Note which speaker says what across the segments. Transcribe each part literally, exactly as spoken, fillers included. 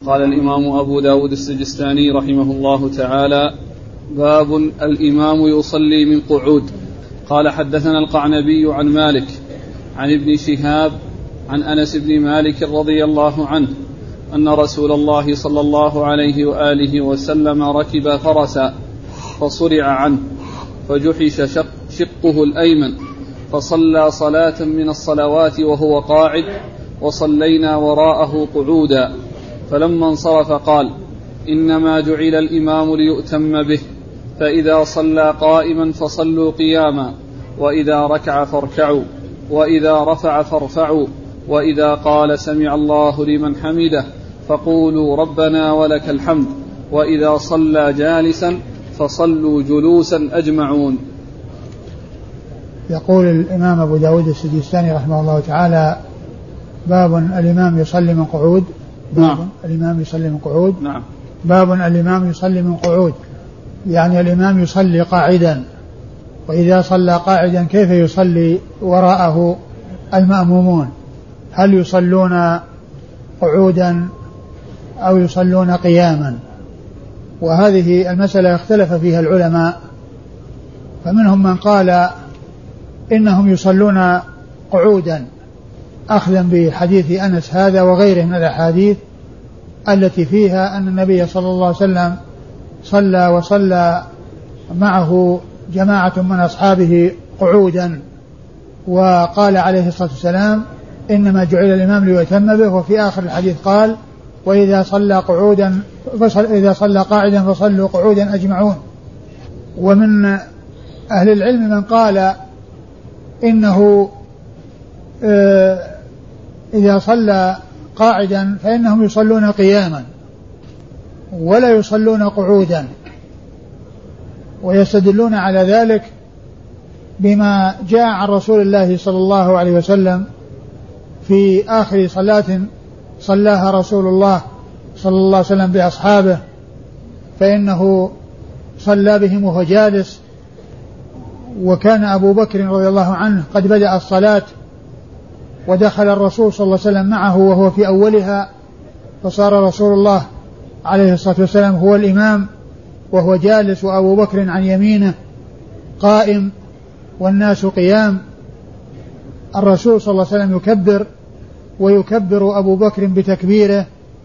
Speaker 1: قال الإمام أبو داود السجستاني رحمه الله تعالى: باب الإمام يصلي من قعود. قال حدثنا القعنبي عن مالك عن ابن شهاب عن أنس بن مالك رضي الله عنه أن رسول الله صلى الله عليه وآله وسلم ركب فرسا فصرع عنه فجحش شق شقه الأيمن فصلى صلاة من الصلوات وهو قاعد وصلينا وراءه قعودا، فلما انصرف قال: إنما جعل الإمام ليؤتم به، فإذا صلى قائما فصلوا قياما، وإذا ركع فاركعوا، وإذا رفع فارفعوا، وإذا قال سمع الله لمن حمده فقولوا ربنا ولك الحمد، وإذا صلى جالسا فصلوا جلوسا أجمعون.
Speaker 2: يقول الإمام أبو داود السجستاني رحمه الله تعالى: باب الإمام يصلي من قعود. باب
Speaker 1: نعم.
Speaker 2: الإمام يصلي من قعود.
Speaker 1: نعم.
Speaker 2: باب الإمام يصلي من قعود، يعني الإمام يصلي قاعدا، وإذا صلى قاعدا كيف يصلي وراءه المأمومون؟ هل يصلون قعودا أو يصلون قياما؟ وهذه المسألة اختلف فيها العلماء، فمنهم من قال إنهم يصلون قعودا أخذا بحديث أنس هذا وغيره من الأحاديث التي فيها أن النبي صلى الله عليه وسلم صلى وصلى معه جماعة من أصحابه قعودا، وقال عليه الصلاة والسلام: إنما جعل الإمام ليؤتم به. وفي آخر الحديث قال: وإذا صلى قعودا فصل إذا صلى قاعدا فصلوا قعودا أجمعون. ومن أهل العلم من قال إنه إذا صلى قاعدا فإنهم يصلون قياما ولا يصلون قعودا، ويستدلون على ذلك بما جاء عن رسول الله صلى الله عليه وسلم في آخر صلاة صلاها رسول الله صلى الله عليه وسلم بأصحابه، فإنه صلى بهم وهو جالس، وكان أبو بكر رضي الله عنه قد بدأ الصلاة ودخل الرسول صلى الله عليه وسلم معه وهو في أولها، فصار رسول الله عليه الصلاة والسلام هو الإمام وهو جالس، وأبو بكر عن يمينه قائم والناس قيام. الرسول صلى الله عليه وسلم يكبر ويكبر أبو بكر بتكبيره،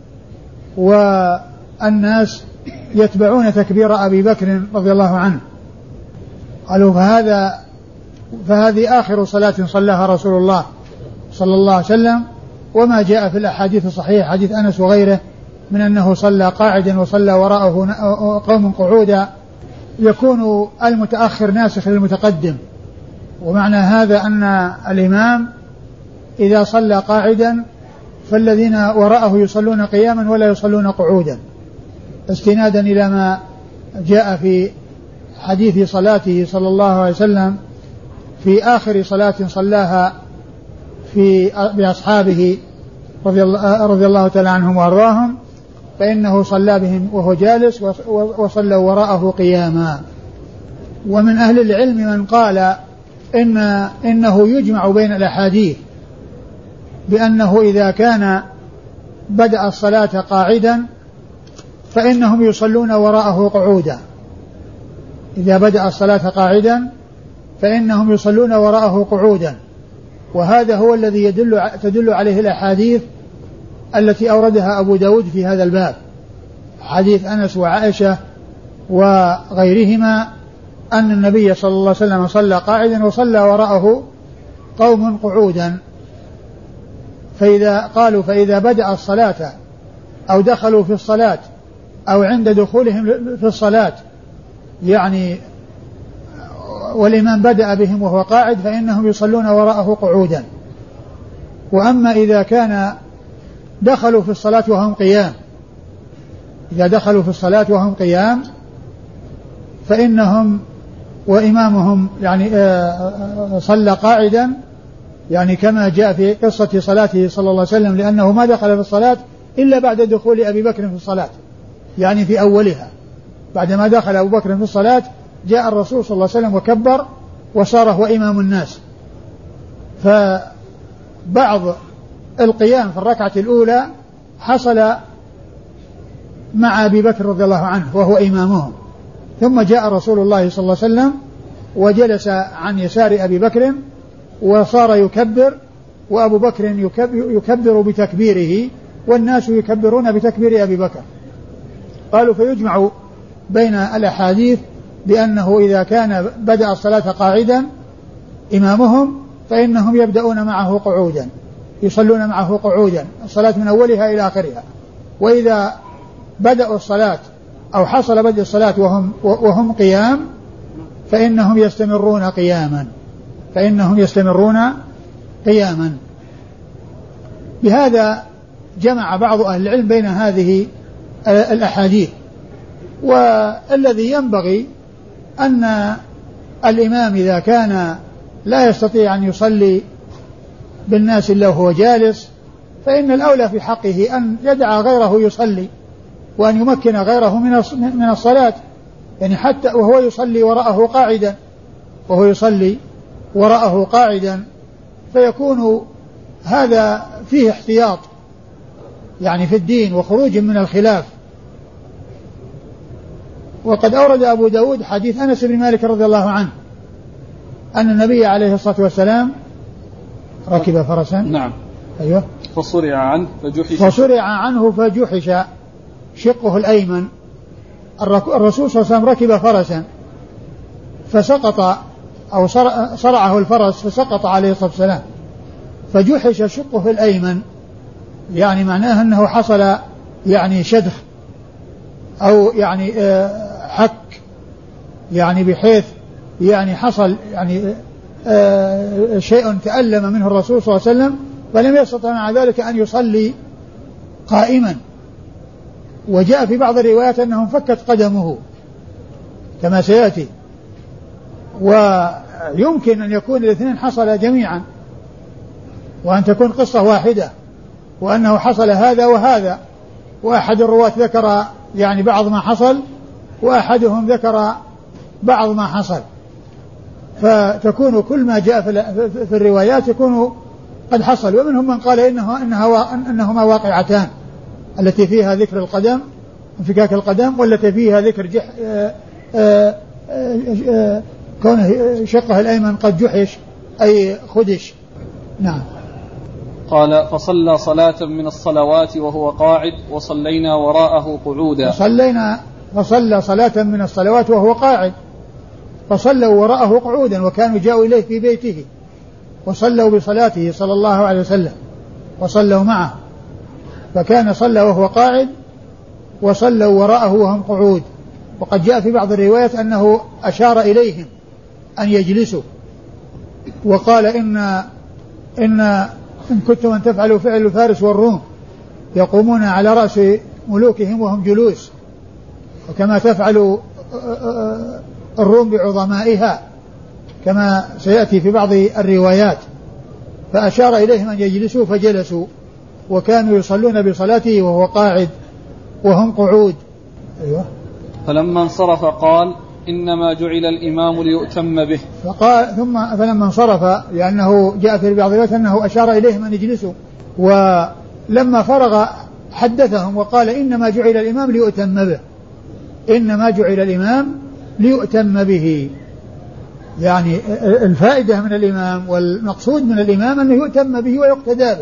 Speaker 2: والناس يتبعون تكبير أبي بكر رضي الله عنه. قالوا فهذا فهذه آخر صلاة صلاها رسول الله صلى الله عليه وسلم، وما جاء في الأحاديث الصحيحة حديث أنس وغيره من أنه صلى قاعدا وصلى وراءه قوم قعودا، يكون المتأخر ناسخ للمتقدم. ومعنى هذا أن الإمام إذا صلى قاعدا فالذين وراءه يصلون قياما ولا يصلون قعودا، استنادا إلى ما جاء في حديث صلاته صلى الله عليه وسلم في آخر صلاة صلاها في بأصحابه رضي الله, رضي الله تعالى عنهم وأرضاهم، فإنه صلى بهم وهو جالس وصلوا وراءه قياما. ومن أهل العلم من قال إن إنه يجمع بين الأحاديث بأنه إذا كان بدأ الصلاة قاعدا فإنهم يصلون وراءه قعودا، إذا بدأ الصلاة قاعدا فإنهم يصلون وراءه قعودا، وهذا هو الذي يدل تدل عليه الأحاديث التي أوردها أبو داود في هذا الباب، حديث أنس وعائشة وغيرهما أن النبي صلى الله عليه وسلم صلى قاعدا وصلى وراءه قوم قعودا. فإذا قالوا فإذا بدأ الصلاة أو دخلوا في الصلاة أو عند دخولهم في الصلاة يعني والإمام بدأ بهم وهو قاعد فإنهم يصلون وراءه قعودا. وأما إذا كان دخلوا في الصلاة وهم قيام إذا دخلوا في الصلاة وهم قيام فإنهم وإمامهم يعني صلى قاعدا، يعني كما جاء في قصة صلاته صلى الله عليه وسلم، لأنه ما دخل في الصلاة إلا بعد دخول أبي بكر في الصلاة، يعني في أولها بعدما دخل أبو بكر في الصلاة جاء الرسول صلى الله عليه وسلم وكبر وصار هو إمام الناس. فبعض القيام في الركعة الأولى حصل مع أبي بكر رضي الله عنه وهو إمامهم، ثم جاء رسول الله صلى الله عليه وسلم وجلس عن يسار أبي بكر وصار يكبر، وأبو بكر يكبر بتكبيره والناس يكبرون بتكبير أبي بكر. قالوا فيجمع بين الأحاديث بأنه إذا كان بدأ الصلاة قاعدا إمامهم فإنهم يبدأون معه قعودا، يصلون معه قعودا الصلاة من أولها إلى آخرها، وإذا بدأوا الصلاة أو حصل بدء الصلاة وهم, وهم قيام فإنهم يستمرون قياما فإنهم يستمرون قياما. بهذا جمع بعض أهل العلم بين هذه الأحاديث. والذي ينبغي أن الإمام إذا كان لا يستطيع أن يصلي بالناس إلا وهو جالس فإن الأولى في حقه أن يدع غيره يصلي وأن يمكن غيره من الصلاة، يعني حتى وهو يصلي وراءه قاعدا وهو يصلي وراءه قاعدا فيكون هذا فيه احتياط يعني في الدين وخروج من الخلاف. وقد أورد أبو داود حديث أنس بن مالك رضي الله عنه أن النبي عليه الصلاة والسلام ركب فرسا
Speaker 1: نعم
Speaker 2: أيوه
Speaker 1: فصرع عنه فجحش
Speaker 2: فصرع عنه فجحش شقه الأيمن. الرسول صلى الله عليه وسلم ركب فرسا فسقط أو صرعه الفرس فسقط عليه الصلاة والسلام فجحش شقه الأيمن، يعني معناه أنه حصل يعني شدخ أو يعني حك، يعني بحيث يعني حصل يعني شيء تألم منه الرسول صلى الله عليه وسلم فلم يستطع مع ذلك أن يصلي قائما. وجاء في بعض الروايات أنه انفكت قدمه كما سيأتي، ويمكن أن يكون الاثنين حصل جميعا وأن تكون قصة واحدة وأنه حصل هذا وهذا، وأحد الرواة ذكر يعني بعض ما حصل وأحدهم ذكر بعض ما حصل، فتكون كل ما جاء في الروايات يكون قد حصل. ومنهم من قال إنه إنها إنهما واقعتان، التي فيها ذكر القدم انفكاك القدم والتي فيها ذكر جح كونه شقه الأيمن قد جحش أي خدش. نعم.
Speaker 1: قال فصلى صلاة من الصلوات وهو قاعد وصلينا وراءه قعودا.
Speaker 2: صلينا فصلى صلاة من الصلوات وهو قاعد فصلوا وراءه قعودا، وكانوا جاءوا إليه في بيته وصلوا بصلاته صلى الله عليه وسلم وصلوا معه، فكان صلى وهو قاعد وصلوا وراءه وهم قعود. وقد جاء في بعض الروايات أنه أشار إليهم أن يجلسوا وقال إن إن إن كنتم أن تفعلوا فعل فارس والروم يقومون على رأس ملوكهم وهم جلوس، وكما تفعل الروم بعظمائها كما سيأتي في بعض الروايات. فأشار إليهم أن يجلسوا فجلسوا، وكانوا يصلون بصلاته وهو قاعد وهم قعود. أيوة.
Speaker 1: فلما انصرف قال إنما جعل الإمام ليؤتم به.
Speaker 2: فقال ثم فلما انصرف لأنه جاء في بعض الروايات أنه أشار إليهم أن يجلسوا، ولما فرغ حدثهم وقال إنما جعل الإمام ليؤتم به، إنما جعل الإمام ليؤتم به، يعني الفائدة من الإمام والمقصود من الإمام أنه يؤتم به ويقتدى به.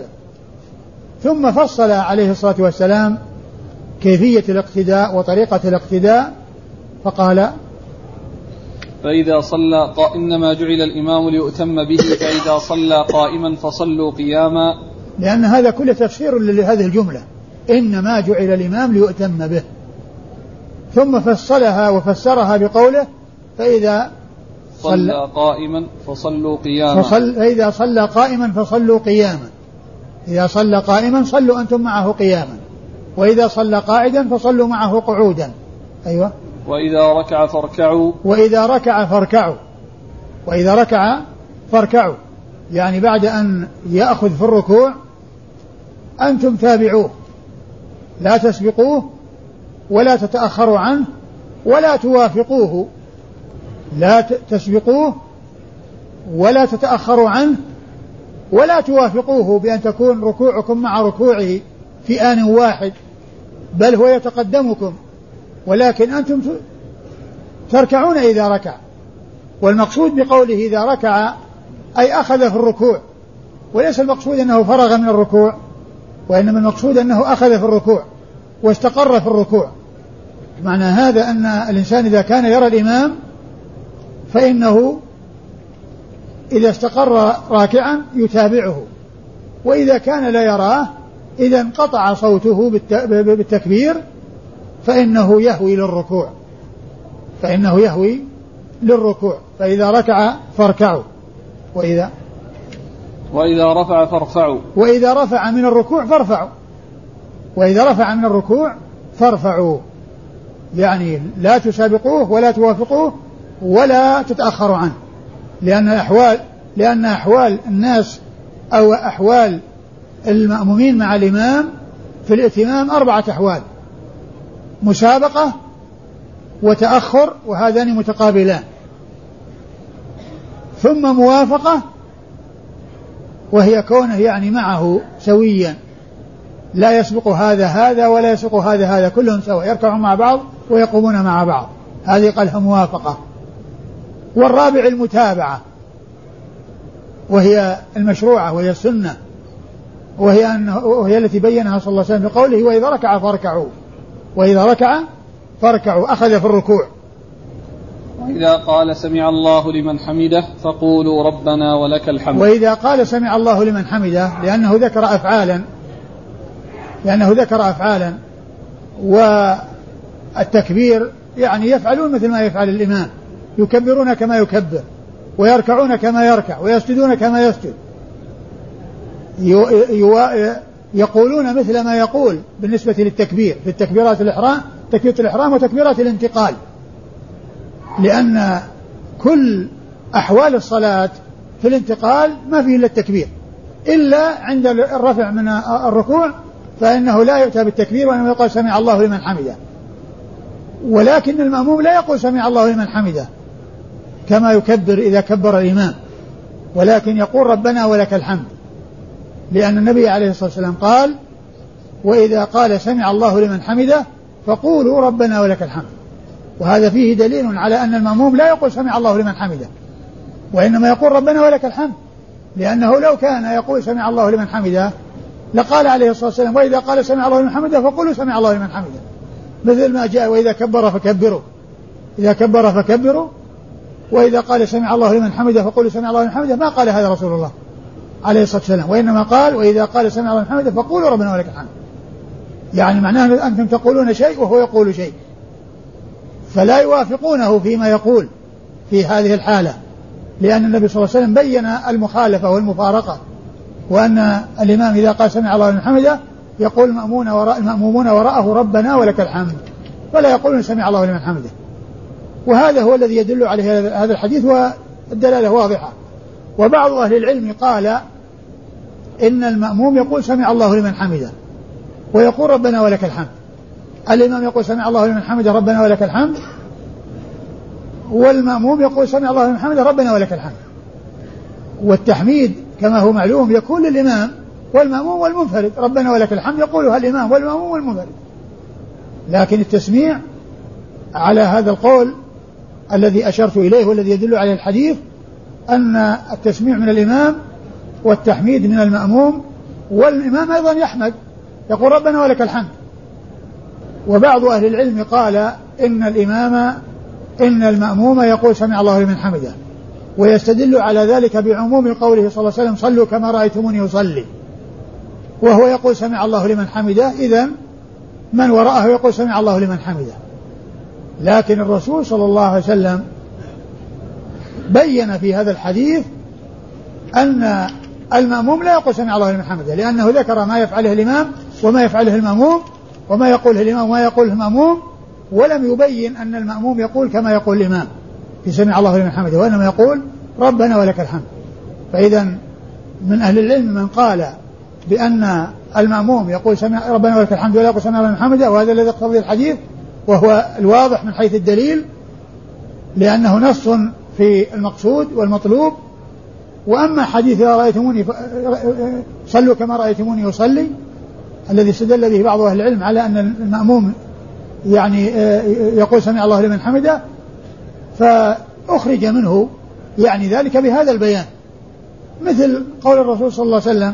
Speaker 2: ثم فصل عليه الصلاة والسلام كيفية الاقتداء وطريقة الاقتداء فقال
Speaker 1: فإذا صلى قا... إنما جعل الإمام ليؤتم به فإذا صلى قائما فصلوا قياما،
Speaker 2: لأن هذا كله تفسير لهذه الجملة إنما جعل الإمام ليؤتم به. ثم فصلها وفسرها بقوله فإذا
Speaker 1: صلى, صلى قائما فصلوا قياما
Speaker 2: فصل... فإذا صلى قائما فصلوا قياما، إذا صلى قائما صلوا أنتم معه قياما، وإذا صلى قاعدا فصلوا معه قعودا. أيوة.
Speaker 1: وإذا ركع فاركعوا
Speaker 2: وإذا ركع فاركعوا وإذا ركع فاركعوا، يعني بعد أن يأخذ في الركوع أنتم تابعوه، لا تسبقوه ولا تتأخروا عنه ولا توافقوه، لا تسبقوه ولا تتأخروا عنه ولا توافقوه بأن تكون ركوعكم مع ركوعه في آن واحد، بل هو يتقدمكم، ولكن أنتم تركعون إذا ركع. والمقصود بقوله إذا ركع أي أخذ في الركوع، وليس المقصود أنه فرغ من الركوع، وإنما المقصود أنه أخذ في الركوع واستقر في الركوع. معنى هذا أن الإنسان إذا كان يرى الإمام فإنه إذا استقر راكعا يتابعه، وإذا كان لا يراه إذا انقطع صوته بالتكبير فإنه يهوي للركوع فإنه يهوي للركوع فإذا ركع فاركعوا وإذا
Speaker 1: وإذا رفع فارفعوا
Speaker 2: وإذا رفع من الركوع فارفعوا وإذا رفع من الركوع فارفعوا يعني لا تسابقوه ولا توافقوه ولا تتأخروا عنه، لأن أحوال لأن أحوال الناس أو أحوال المأمومين مع الإمام في الائتمام أربعة أحوال: مسابقة وتأخر وهذان متقابلان، ثم موافقة وهي كونه يعني معه سويا لا يسبق هذا هذا ولا يسبق هذا هذا، كلهم سوا يركعون مع بعض ويقومون مع بعض، هذه قالها موافقة. والرابع المتابعة وهي المشروعة وهي السنة، وهي, أنه وهي التي بينها صلى الله عليه وسلم بقوله وإذا ركع فاركعوا وإذا ركع فاركعوا أخذ في الركوع.
Speaker 1: وإذا قال سمع الله لمن حمده فقولوا ربنا ولك الحمد.
Speaker 2: وإذا قال سمع الله لمن حمده لأنه ذكر أفعالا لأنه ذكر أفعالا والتكبير يعني يفعلون مثل ما يفعل الإمام، يكبرون كما يكبر ويركعون كما يركع ويسجدون كما يسجد، يقولون مثل ما يقول بالنسبة للتكبير في التكبيرات الإحرام تكبيرة الإحرام وتكبيرات الانتقال، لأن كل أحوال الصلاة في الانتقال ما فيه إلا التكبير، إلا عند الرفع من الركوع فإنه لا يؤتى بالتكبير وإنما يقول سمع الله لمن حمده، ولكن المأموم لا يقول سمع الله لمن حمده كما يكبر إذا كبر الإمام، ولكن يقول ربنا ولك الحمد، لأن النبي عليه الصلاة والسلام قال وإذا قال سمع الله لمن حمده فقولوا ربنا ولك الحمد. وهذا فيه دليل على أن المأموم لا يقول سمع الله لمن حمده وإنما يقول ربنا ولك الحمد، لأنه لو كان يقول سمع الله لمن حمده لقال عليه الصلاة والسلام وإذا قال سمع الله لمن حمده فقولوا سمع الله لمن حمده، مثل ما جاء وإذا كبر فكبروا إذا كبر فكبروا وإذا قال سمع الله لمن حمده فقولوا سمع الله لمن حمده، ما قال هذا رسول الله عليه الصلاة والسلام، وإنما قال وإذا قال سمع الله لمن حمده فقولوا ربنا ولك الحمد، يعني معناه أنتم تقولون شيء وهو يقول شيء، فلا يوافقونه فيما يقول في هذه الحالة، لأن النبي صلى الله عليه وسلم بين المخالفة والمفارقة، وأن الإمام إذا قال سمع الله لمن حمده يقول المأمون وراء المأمومون وراءه ربنا ولك الحمد، ولا يقولون سمع الله لمن حمده. وهذا هو الذي يدل عليه هذا الحديث والدلالة واضحة. وبعض أهل العلم قال إن المأموم يقول سمع الله لمن حمده ويقول ربنا ولك الحمد، الإمام يقول سمع الله لمن حمده ربنا ولك الحمد، والمأموم يقول سمع الله لمن حمده ربنا ولك الحمد. والتحميد كما هو معلوم يكون للإمام والمأموم والمنفرد، ربنا ولك الحمد يقولها الإمام والمأموم والمنفرد، لكن التسميع على هذا القول الذي أشرت إليه والذي يدل عليه الحديث أن التسميع من الإمام والتحميد من المأموم، والإمام أيضا يحمد يقول ربنا ولك الحمد. وبعض أهل العلم قال إن الإمام إن المأموم يقول سمع الله لمن حمده، ويستدل على ذلك بعموم قوله صلى الله عليه وسلم صلوا كما رأيتموني يصلي، وهو يقول سمع الله لمن حمده، إذن من وراءه يقول سمع الله لمن حمده. لكن الرسول صلى الله عليه وسلم بين في هذا الحديث أن المأموم لا يقول سمع الله لمن حمده، لأنه ذكر ما يفعله الإمام وما يفعله المأموم وما يقوله الإمام وما يقوله المأموم، ولم يبين أن المأموم يقول كما يقول الإمام في سمع الله لمن حمده، وإنما يقول ربنا ولك الحمد. فإذا من أهل العلم من قال بأن المأموم يقول سمع ربنا ولك الحمد ولا يقول سمع الله لمن حمده، وهذا الذي يقتضي الحديث وهو الواضح من حيث الدليل، لأنه نص في المقصود والمطلوب. وأما حديث إذا رأيتموني صلوا كما رأيتموني يصلي، الذي استدل به بعض أهل العلم على أن المأموم يعني يقول سمع الله لمن حمده، فأخرج منه يعني ذلك بهذا البيان، مثل قول الرسول صلى الله عليه وسلم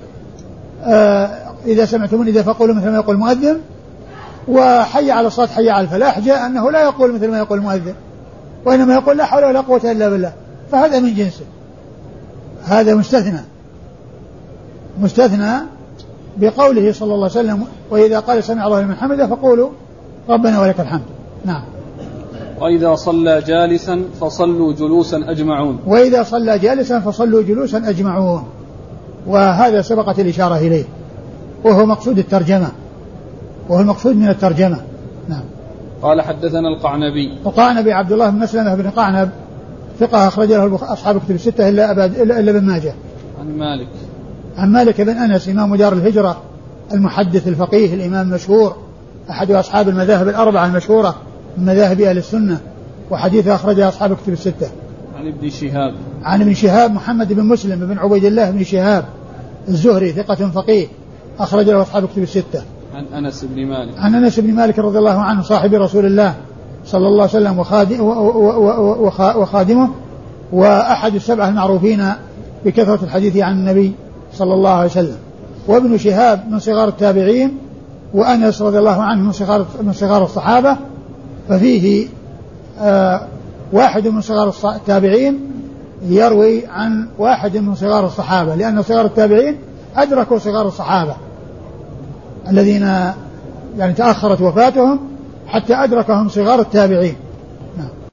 Speaker 2: إذا سمعتموني إذا فقولوا مثل ما يقول المؤذن، وحي على الصلاة حي على الفلاح جاء أنه لا يقول مثل ما يقول المؤذن، وإنما يقول لا حول ولا قوة إلا بالله، فهذا من جنسه، هذا مستثنى مستثنى بقوله صلى الله عليه وسلم وإذا قال سمع الله لمن حمده فقولوا ربنا ولك الحمد. نعم.
Speaker 1: وإذا صلى جالسا فصلوا جلوسا أجمعون.
Speaker 2: وإذا صلى جالسا فصلوا جلوسا أجمعون، وهذا سبقت الإشارة إليه، وهو مقصود الترجمة، وهو المقصود من الترجمة. نعم.
Speaker 1: قال حدثنا القعنبي.
Speaker 2: القعنبي عبد الله بن مسلمة بن قعنب ثقة أخرج له أصحاب كتب الستة إلا أبد إلا ابن ماجه.
Speaker 1: عن مالك.
Speaker 2: عن مالك بن أنس إمام دار الهجرة المحدث الفقيه الإمام المشهور، أحد أصحاب المذاهب الأربعة المشهورة من مذاهب أهل السنة، وحديث أخرجه أصحاب كتب الستة.
Speaker 1: عن ابن شهاب.
Speaker 2: عن ابن شهاب محمد بن مسلم بن عبيد الله بن شهاب الزهري ثقة فقيه أخرج له أصحاب كتب الستة.
Speaker 1: عن أنس بن مالك.
Speaker 2: عن أنس بن مالك رضي الله عنه صاحب رسول الله صلى الله عليه وسلم وخادمه، وأحد السبعة المعروفين بكثرة الحديث عن النبي صلى الله عليه وسلم. وابن شهاب من صغار التابعين، وأنس رضي الله عنه من صغار من صغار الصحابة، ففيه آه واحد من صغار التابعين يروي عن واحد من صغار الصحابة، لأن صغار التابعين أدركوا صغار الصحابة الذين يعني تأخرت وفاتهم حتى أدركهم صغار التابعين،